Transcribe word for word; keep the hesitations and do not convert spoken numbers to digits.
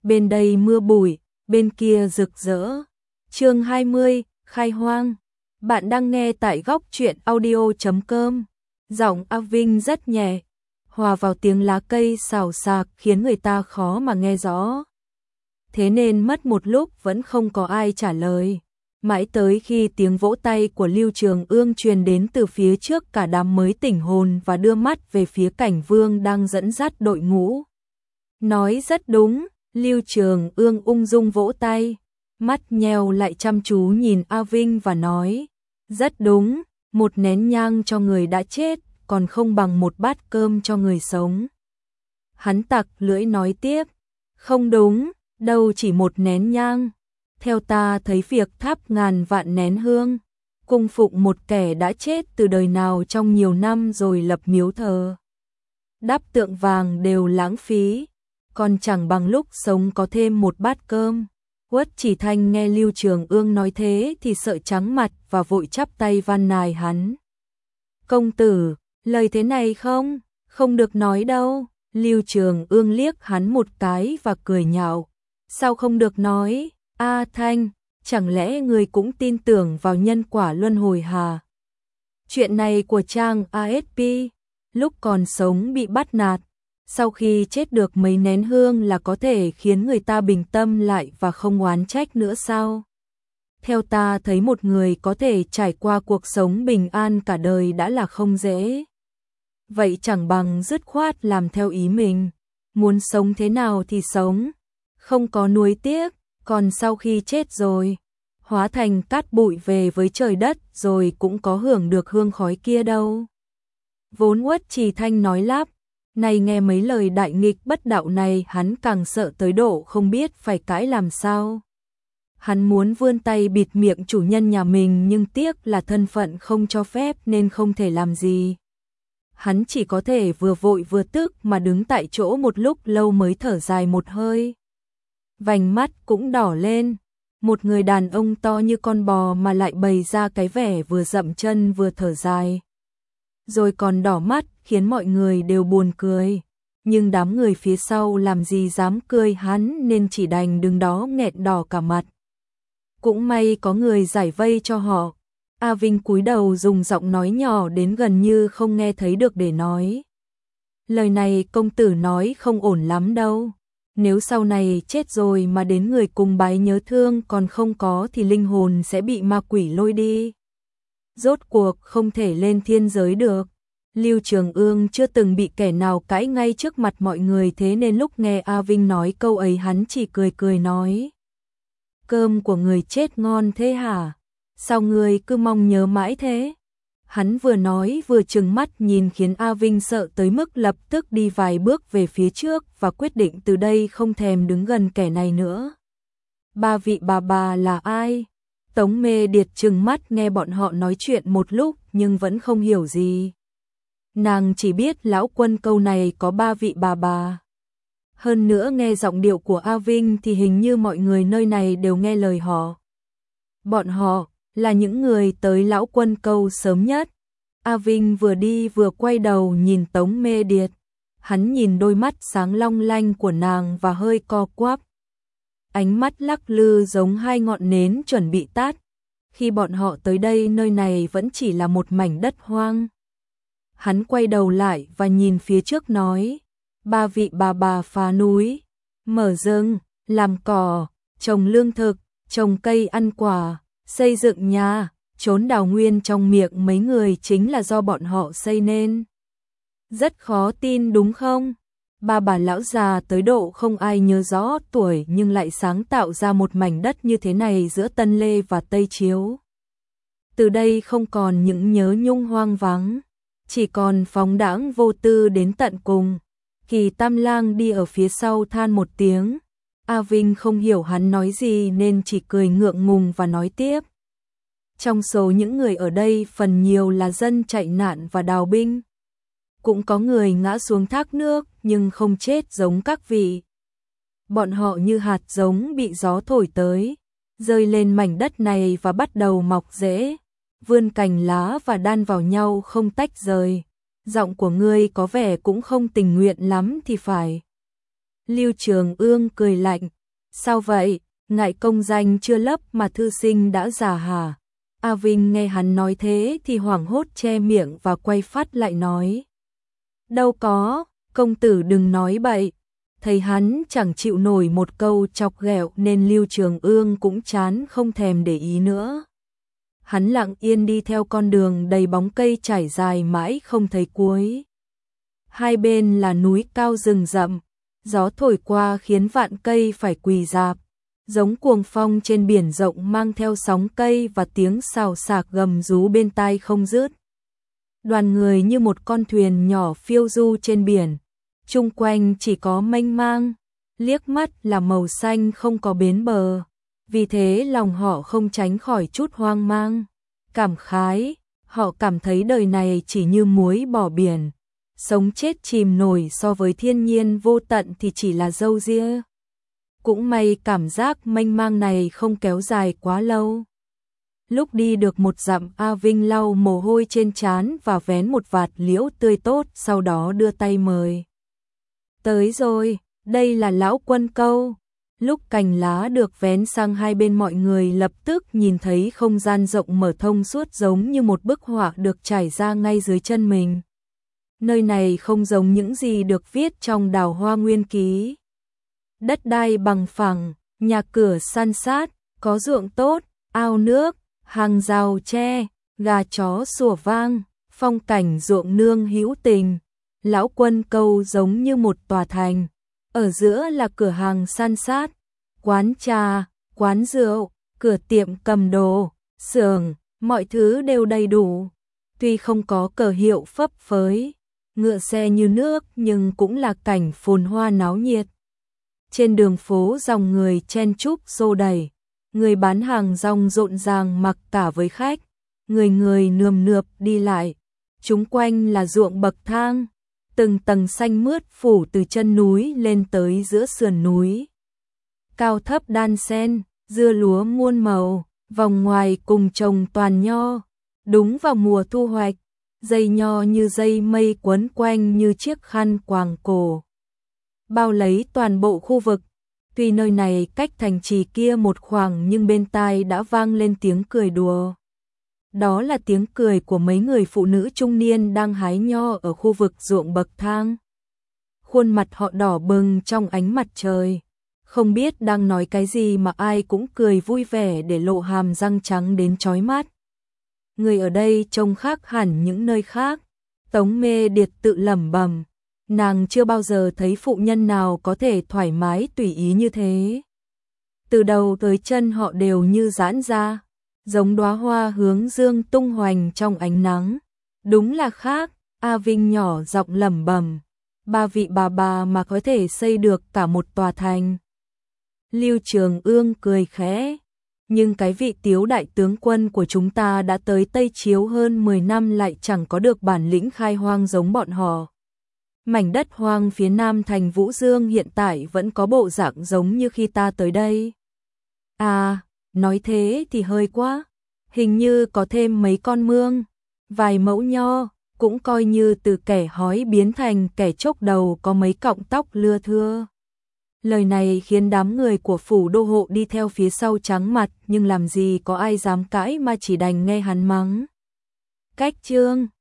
bên đây mưa bụi, bên kia rực rỡ. Chương hai mươi, khai hoang. Bạn đang nghe tại góc truyện audio chấm com. Giọng A Vinh rất nhẹ, hòa vào tiếng lá cây xào xạc khiến người ta khó mà nghe rõ. Thế nên mất một lúc vẫn không có ai trả lời. Mãi tới khi tiếng vỗ tay của Lưu Trường Ương truyền đến từ phía trước, cả đám mới tỉnh hồn và đưa mắt về phía Cảnh Vương đang dẫn dắt đội ngũ. Nói rất đúng, Lưu Trường Ương ung dung vỗ tay, mắt nheo lại chăm chú nhìn A Vinh và nói, rất đúng, một nén nhang cho người đã chết còn không bằng một bát cơm cho người sống. Hắn tặc lưỡi nói tiếp, không đúng, đâu chỉ một nén nhang. Theo ta thấy việc thắp ngàn vạn nén hương, cung phụng một kẻ đã chết từ đời nào trong nhiều năm rồi lập miếu thờ, đắp tượng vàng đều lãng phí, còn chẳng bằng lúc sống có thêm một bát cơm. Uất Chỉ Thanh nghe Lưu Trường Ương nói thế thì sợ trắng mặt và vội chắp tay van nài hắn. Công tử, lời thế này không, không được nói đâu. Lưu Trường Ương liếc hắn một cái và cười nhạo. Sao không được nói? A Thanh, chẳng lẽ người cũng tin tưởng vào nhân quả luân hồi hả? Chuyện này của Trang a ét pê, lúc còn sống bị bắt nạt, sau khi chết được mấy nén hương là có thể khiến người ta bình tâm lại và không oán trách nữa sao? Theo ta thấy một người có thể trải qua cuộc sống bình an cả đời đã là không dễ. Vậy chẳng bằng dứt khoát làm theo ý mình, muốn sống thế nào thì sống, không có nuối tiếc, còn sau khi chết rồi, hóa thành cát bụi về với trời đất rồi cũng có hưởng được hương khói kia đâu. Vốn Uất Trì Thanh nói lắp, này nghe mấy lời đại nghịch bất đạo này hắn càng sợ tới độ không biết phải cãi làm sao. Hắn muốn vươn tay bịt miệng chủ nhân nhà mình nhưng tiếc là thân phận không cho phép nên không thể làm gì. Hắn chỉ có thể vừa vội vừa tức mà đứng tại chỗ một lúc lâu mới thở dài một hơi. Vành mắt cũng đỏ lên, một người đàn ông to như con bò mà lại bày ra cái vẻ vừa dậm chân vừa thở dài. Rồi còn đỏ mắt khiến mọi người đều buồn cười, nhưng đám người phía sau làm gì dám cười hắn nên chỉ đành đứng đó nghẹn đỏ cả mặt. Cũng may có người giải vây cho họ. A Vinh cúi đầu dùng giọng nói nhỏ đến gần như không nghe thấy được để nói. Lời này công tử nói không ổn lắm đâu. Nếu sau này chết rồi mà đến người cùng bái nhớ thương còn không có thì linh hồn sẽ bị ma quỷ lôi đi. Rốt cuộc không thể lên thiên giới được. Lưu Trường Ương chưa từng bị kẻ nào cãi ngay trước mặt mọi người, thế nên lúc nghe A Vinh nói câu ấy hắn chỉ cười cười nói. Cơm của người chết ngon thế hả? Sao người cứ mong nhớ mãi thế? Hắn vừa nói vừa trừng mắt nhìn khiến A Vinh sợ tới mức lập tức đi vài bước về phía trước và quyết định từ đây không thèm đứng gần kẻ này nữa. Ba vị bà bà là ai? Tống Mê Điệt trừng mắt nghe bọn họ nói chuyện một lúc nhưng vẫn không hiểu gì. Nàng chỉ biết lão quân câu này có ba vị bà bà. Hơn nữa nghe giọng điệu của A Vinh thì hình như mọi người nơi này đều nghe lời họ. Bọn họ là những người tới lão quân câu sớm nhất. A Vinh vừa đi vừa quay đầu nhìn Tống Mê Điệt. Hắn nhìn đôi mắt sáng long lanh của nàng và hơi co quắp. Ánh mắt lắc lư giống hai ngọn nến chuẩn bị tắt. Khi bọn họ tới đây nơi này vẫn chỉ là một mảnh đất hoang. Hắn quay đầu lại và nhìn phía trước nói. Ba vị bà bà phá núi, mở rừng, làm cỏ, trồng lương thực, trồng cây ăn quả, xây dựng nhà, trốn đào nguyên trong miệng mấy người chính là do bọn họ xây nên. Rất khó tin đúng không? Ba bà lão già tới độ không ai nhớ rõ tuổi nhưng lại sáng tạo ra một mảnh đất như thế này giữa Tân Lê và Tây Chiếu. Từ đây không còn những nhớ nhung hoang vắng, chỉ còn phóng đãng vô tư đến tận cùng. Kỳ Tam Lang đi ở phía sau than một tiếng. A Vinh không hiểu hắn nói gì nên chỉ cười ngượng ngùng và nói tiếp. Trong số những người ở đây phần nhiều là dân chạy nạn và đào binh. Cũng có người ngã xuống thác nước nhưng không chết giống các vị. Bọn họ như hạt giống bị gió thổi tới, rơi lên mảnh đất này và bắt đầu mọc rễ, vươn cành lá và đan vào nhau không tách rời. Giọng của ngươi có vẻ cũng không tình nguyện lắm thì phải. Lưu Trường Ương cười lạnh, sao vậy, ngại công danh chưa lấp mà thư sinh đã già hả? A Vinh nghe hắn nói thế thì hoảng hốt che miệng và quay phát lại nói. Đâu có, công tử đừng nói bậy. Thấy hắn chẳng chịu nổi một câu chọc ghẹo nên Lưu Trường Ương cũng chán không thèm để ý nữa. Hắn lặng yên đi theo con đường đầy bóng cây trải dài mãi không thấy cuối. Hai bên là núi cao rừng rậm, gió thổi qua khiến vạn cây phải quỳ rạp, giống cuồng phong trên biển rộng mang theo sóng cây và tiếng xào xạc gầm rú bên tai không dứt. Đoàn người như một con thuyền nhỏ phiêu du trên biển, chung quanh chỉ có mênh mang, liếc mắt là màu xanh không có bến bờ, vì thế lòng họ không tránh khỏi chút hoang mang, cảm khái, họ cảm thấy đời này chỉ như muối bỏ biển, sống chết chìm nổi so với thiên nhiên vô tận thì chỉ là râu ria. Cũng may cảm giác mênh mang này không kéo dài quá lâu. Lúc đi được một dặm, A Vinh lau mồ hôi trên trán và vén một vạt liễu tươi tốt, sau đó đưa tay mời. Tới rồi, đây là lão Quân Câu. Lúc cành lá được vén sang hai bên, mọi người lập tức nhìn thấy không gian rộng mở thông suốt giống như một bức họa được trải ra ngay dưới chân mình. Nơi này không giống những gì được viết trong Đào Hoa Nguyên Ký. Đất đai bằng phẳng, nhà cửa san sát, có ruộng tốt, ao nước, hàng rào tre, gà chó sủa vang, phong cảnh ruộng nương hữu tình. Lão Quân Câu giống như một tòa thành, ở giữa là cửa hàng san sát, quán trà, quán rượu, cửa tiệm cầm đồ, xưởng, mọi thứ đều đầy đủ. Tuy không có cờ hiệu phấp phới, ngựa xe như nước nhưng cũng là cảnh phồn hoa náo nhiệt. Trên đường phố dòng người chen chúc xô đẩy, người bán hàng rong rộn ràng mặc cả với khách, người người nườm nượp đi lại, chúng quanh là ruộng bậc thang, từng tầng xanh mướt phủ từ chân núi lên tới giữa sườn núi. Cao thấp đan xen, dưa lúa muôn màu, vòng ngoài cùng trồng toàn nho, đúng vào mùa thu hoạch, dây nho như dây mây quấn quanh như chiếc khăn quàng cổ, bao lấy toàn bộ khu vực. Tuy nơi này cách thành trì kia một khoảng nhưng bên tai đã vang lên tiếng cười đùa. Đó là tiếng cười của mấy người phụ nữ trung niên đang hái nho ở khu vực ruộng bậc thang. Khuôn mặt họ đỏ bừng trong ánh mặt trời, không biết đang nói cái gì mà ai cũng cười vui vẻ để lộ hàm răng trắng đến chói mắt. Người ở đây trông khác hẳn những nơi khác. Tống Mê Điệt tự lẩm bẩm, nàng chưa bao giờ thấy phụ nhân nào có thể thoải mái tùy ý như thế. Từ đầu tới chân họ đều như giãn ra, giống đóa hoa hướng dương tung hoành trong ánh nắng. Đúng là khác. A Vinh nhỏ giọng lẩm bẩm, ba vị bà bà mà có thể xây được cả một tòa thành. Lưu Trường Ương cười khẽ, nhưng cái vị Tiếu đại tướng quân của chúng ta đã tới Tây Chiếu hơn mười năm lại chẳng có được bản lĩnh khai hoang giống bọn họ. Mảnh đất hoang phía nam thành Vũ Dương hiện tại vẫn có bộ dạng giống như khi ta tới đây. À, nói thế thì hơi quá, hình như có thêm mấy con mương, vài mẫu nho, cũng coi như từ kẻ hói biến thành kẻ chốc đầu, có mấy cọng tóc lưa thưa. Lời này khiến đám người của phủ đô hộ đi theo phía sau trắng mặt, nhưng làm gì có ai dám cãi mà chỉ đành nghe hắn mắng. Cách chương